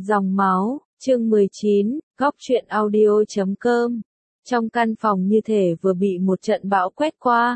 Dòng máu, chương 19, góc truyện audio.com. Trong căn phòng như thể vừa bị một trận bão quét qua.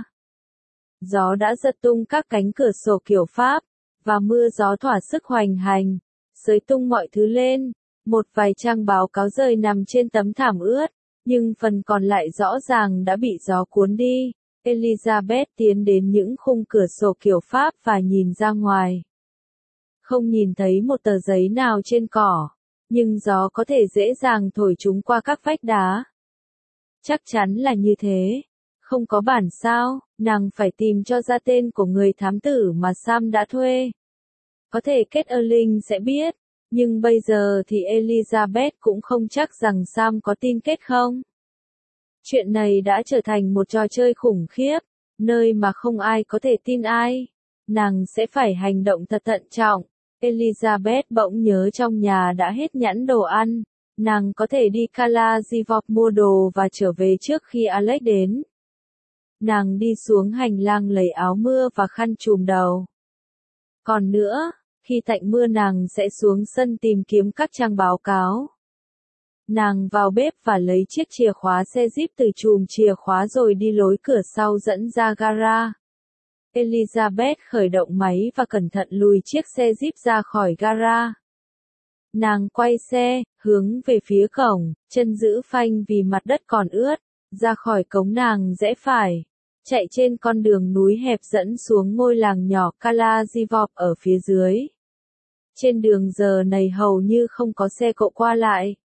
Gió đã giật tung các cánh cửa sổ kiểu Pháp, và mưa gió thỏa sức hoành hành, xới tung mọi thứ lên. Một vài trang báo cáo rơi nằm trên tấm thảm ướt, nhưng phần còn lại rõ ràng đã bị gió cuốn đi. Elizabeth tiến đến những khung cửa sổ kiểu Pháp và nhìn ra ngoài. Không nhìn thấy một tờ giấy nào trên cỏ, nhưng gió có thể dễ dàng thổi chúng qua các vách đá. Chắc chắn là như thế. Không có bản sao, nàng phải tìm cho ra tên của người thám tử mà Sam đã thuê. Có thể Kate Erling sẽ biết, nhưng bây giờ thì Elizabeth cũng không chắc rằng Sam có tin Kate không. Chuyện này đã trở thành một trò chơi khủng khiếp, nơi mà không ai có thể tin ai. Nàng sẽ phải hành động thật thận trọng. Elizabeth bỗng nhớ trong nhà đã hết nhãn đồ ăn. Nàng có thể đi Kalashnikov mua đồ và trở về trước khi Alex đến. Nàng đi xuống hành lang lấy áo mưa và khăn trùm đầu. Còn nữa, khi tạnh mưa nàng sẽ xuống sân tìm kiếm các trang báo cáo. Nàng vào bếp và lấy chiếc chìa khóa xe Jeep từ chùm chìa khóa rồi đi lối cửa sau dẫn ra gara. Elizabeth khởi động máy và cẩn thận lùi chiếc xe Jeep ra khỏi gara. Nàng quay xe, hướng về phía cổng, chân giữ phanh vì mặt đất còn ướt. Ra khỏi cống nàng rẽ phải, chạy trên con đường núi hẹp dẫn xuống ngôi làng nhỏ Kalashnikov ở phía dưới. Trên đường giờ này hầu như không có xe cộ qua lại.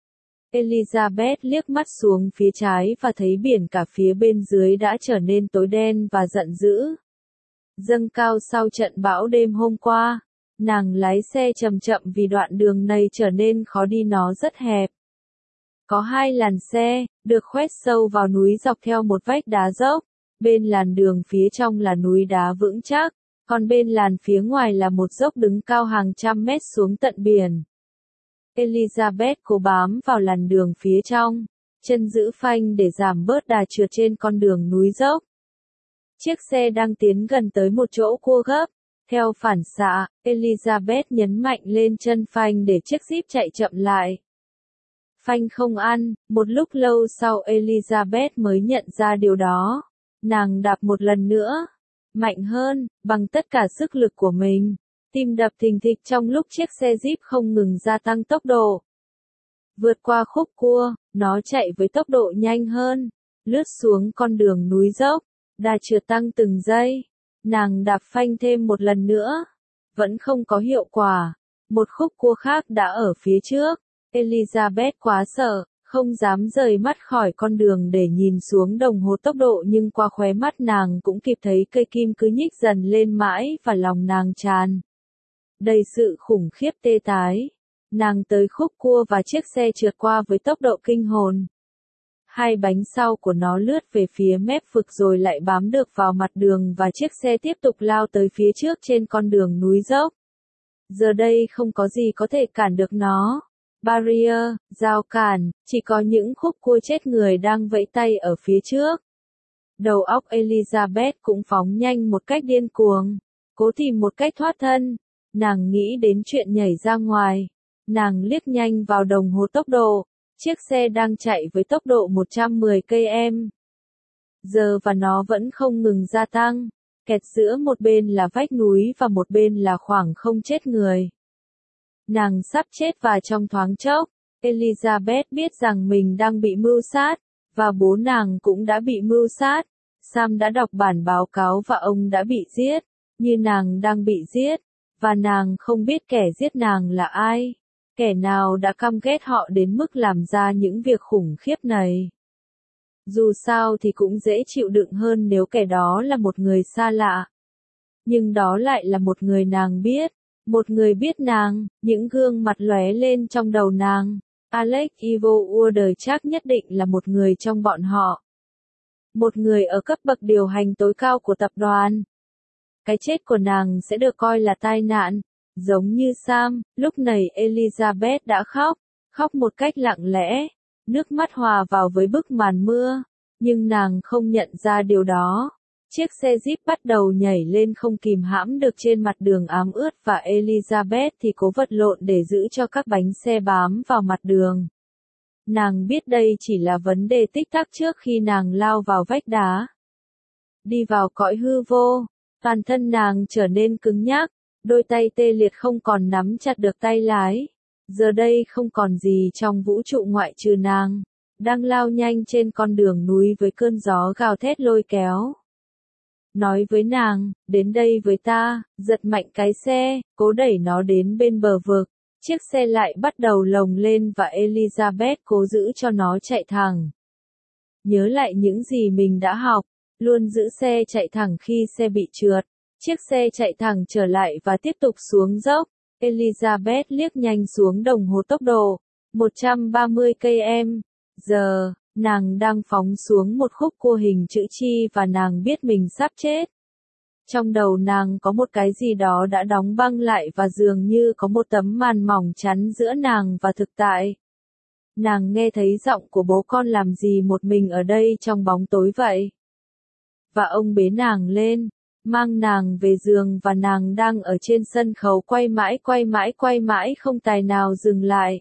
Elizabeth liếc mắt xuống phía trái và thấy biển cả phía bên dưới đã trở nên tối đen và giận dữ. Dâng cao sau trận bão đêm hôm qua, nàng lái xe chậm chậm vì đoạn đường này trở nên khó đi, nó rất hẹp. Có hai làn xe, được khoét sâu vào núi dọc theo một vách đá dốc. Bên làn đường phía trong là núi đá vững chắc, còn bên làn phía ngoài là một dốc đứng cao hàng trăm mét xuống tận biển. Elizabeth cố bám vào làn đường phía trong, chân giữ phanh để giảm bớt đà trượt trên con đường núi dốc. Chiếc xe đang tiến gần tới một chỗ cua gấp. Theo phản xạ, Elizabeth nhấn mạnh lên chân phanh để chiếc Jeep chạy chậm lại. Phanh không ăn, một lúc lâu sau Elizabeth mới nhận ra điều đó. Nàng đạp một lần nữa, mạnh hơn, bằng tất cả sức lực của mình. Tim đập thình thịch trong lúc chiếc xe Jeep không ngừng gia tăng tốc độ. Vượt qua khúc cua, nó chạy với tốc độ nhanh hơn, lướt xuống con đường núi dốc, đà trượt tăng từng giây. Nàng đạp phanh thêm một lần nữa, vẫn không có hiệu quả. Một khúc cua khác đã ở phía trước. Elizabeth quá sợ, không dám rời mắt khỏi con đường để nhìn xuống đồng hồ tốc độ, nhưng qua khóe mắt nàng cũng kịp thấy cây kim cứ nhích dần lên mãi và lòng nàng tràn đầy sự khủng khiếp tê tái. Nàng tới khúc cua và chiếc xe trượt qua với tốc độ kinh hồn. Hai bánh sau của nó lướt về phía mép vực rồi lại bám được vào mặt đường và chiếc xe tiếp tục lao tới phía trước trên con đường núi dốc. Giờ đây không có gì có thể cản được nó. Barrier, rào cản, chỉ có những khúc cua chết người đang vẫy tay ở phía trước. Đầu óc Elizabeth cũng phóng nhanh một cách điên cuồng, cố tìm một cách thoát thân. Nàng nghĩ đến chuyện nhảy ra ngoài. Nàng liếc nhanh vào đồng hồ tốc độ. Chiếc xe đang chạy với tốc độ 110 km/h. Và nó vẫn không ngừng gia tăng, kẹt giữa một bên là vách núi và một bên là khoảng không chết người. Nàng sắp chết và trong thoáng chốc, Elizabeth biết rằng mình đang bị mưu sát, và bố nàng cũng đã bị mưu sát. Sam đã đọc bản báo cáo và ông đã bị giết, như nàng đang bị giết, và nàng không biết kẻ giết nàng là ai. Kẻ nào đã căm ghét họ đến mức làm ra những việc khủng khiếp này. Dù sao thì cũng dễ chịu đựng hơn nếu kẻ đó là một người xa lạ. Nhưng đó lại là một người nàng biết. Một người biết nàng, những gương mặt lóe lên trong đầu nàng. Alex Ivo Urder chắc nhất định là một người trong bọn họ. Một người ở cấp bậc điều hành tối cao của tập đoàn. Cái chết của nàng sẽ được coi là tai nạn. Giống như Sam, lúc này Elizabeth đã khóc một cách lặng lẽ. Nước mắt hòa vào với bức màn mưa, nhưng nàng không nhận ra điều đó. Chiếc xe Jeep bắt đầu nhảy lên không kìm hãm được trên mặt đường ám ướt và Elizabeth thì cố vật lộn để giữ cho các bánh xe bám vào mặt đường. Nàng biết đây chỉ là vấn đề tích tắc trước khi nàng lao vào vách đá. Đi vào cõi hư vô, toàn thân nàng trở nên cứng nhắc, đôi tay tê liệt không còn nắm chặt được tay lái. Giờ đây không còn gì trong vũ trụ ngoại trừ nàng, đang lao nhanh trên con đường núi với cơn gió gào thét lôi kéo. Nói với nàng, đến đây với ta, giật mạnh cái xe, cố đẩy nó đến bên bờ vực. Chiếc xe lại bắt đầu lồng lên và Elizabeth cố giữ cho nó chạy thẳng. Nhớ lại những gì mình đã học, luôn giữ xe chạy thẳng khi xe bị trượt. Chiếc xe chạy thẳng trở lại và tiếp tục xuống dốc. Elizabeth liếc nhanh xuống đồng hồ tốc độ, 130 km/h. Nàng đang phóng xuống một khúc cua hình chữ chi và nàng biết mình sắp chết. Trong đầu nàng có một cái gì đó đã đóng băng lại và dường như có một tấm màn mỏng chắn giữa nàng và thực tại. Nàng nghe thấy giọng của bố con làm gì một mình ở đây trong bóng tối vậy. Và ông bế nàng lên, mang nàng về giường và nàng đang ở trên sân khấu quay mãi không tài nào dừng lại.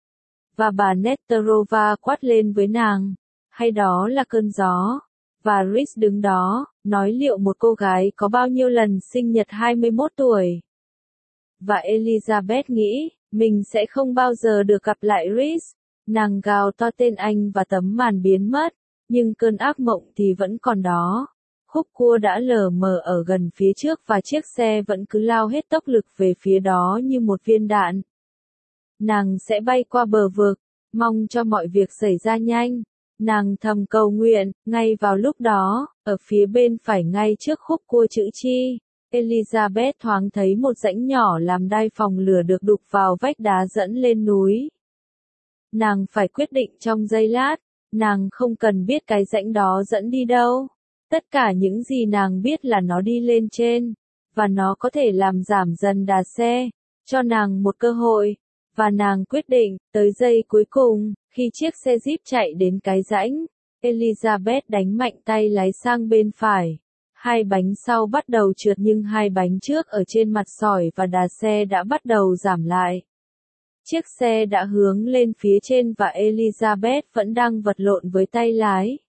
Và bà Nesterova quát lên với nàng, hay đó là cơn gió. Và Rhys đứng đó, nói liệu một cô gái có bao nhiêu lần sinh nhật 21 tuổi. Và Elizabeth nghĩ, mình sẽ không bao giờ được gặp lại Rhys. Nàng gào to tên anh và tấm màn biến mất, nhưng cơn ác mộng thì vẫn còn đó. Khúc cua đã lờ mờ ở gần phía trước và chiếc xe vẫn cứ lao hết tốc lực về phía đó như một viên đạn. Nàng sẽ bay qua bờ vực, mong cho mọi việc xảy ra nhanh. Nàng thầm cầu nguyện, ngay vào lúc đó, ở phía bên phải ngay trước khúc cua chữ chi, Elizabeth thoáng thấy một rãnh nhỏ làm đai phòng lửa được đục vào vách đá dẫn lên núi. Nàng phải quyết định trong giây lát, nàng không cần biết cái rãnh đó dẫn đi đâu. Tất cả những gì nàng biết là nó đi lên trên, và nó có thể làm giảm dần đà xe, cho nàng một cơ hội. Và nàng quyết định, tới giây cuối cùng, khi chiếc xe Jeep chạy đến cái rãnh, Elizabeth đánh mạnh tay lái sang bên phải. Hai bánh sau bắt đầu trượt nhưng hai bánh trước ở trên mặt sỏi và đà xe đã bắt đầu giảm lại. Chiếc xe đã hướng lên phía trên và Elizabeth vẫn đang vật lộn với tay lái.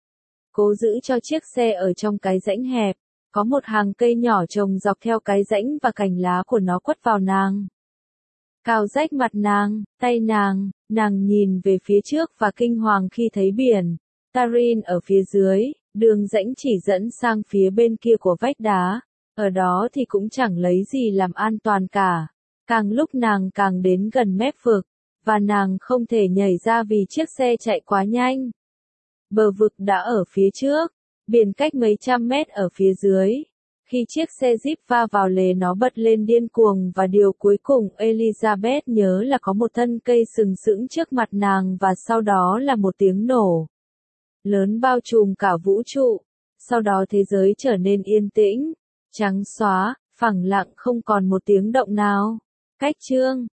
Cố giữ cho chiếc xe ở trong cái rãnh hẹp, có một hàng cây nhỏ trồng dọc theo cái rãnh và cành lá của nó quất vào nàng. Cào rách mặt nàng, tay nàng nhìn về phía trước và kinh hoàng khi thấy biển Tarin ở phía dưới, đường rãnh chỉ dẫn sang phía bên kia của vách đá, ở đó thì cũng chẳng lấy gì làm an toàn cả. Càng lúc nàng càng đến gần mép vực, và nàng không thể nhảy ra vì chiếc xe chạy quá nhanh. Bờ vực đã ở phía trước, biển cách mấy trăm mét ở phía dưới. Khi chiếc xe Jeep va vào lề nó bật lên điên cuồng và điều cuối cùng Elizabeth nhớ là có một thân cây sừng sững trước mặt nàng và sau đó là một tiếng nổ lớn bao trùm cả vũ trụ. Sau đó thế giới trở nên yên tĩnh, trắng xóa, phẳng lặng không còn một tiếng động nào. Cách chương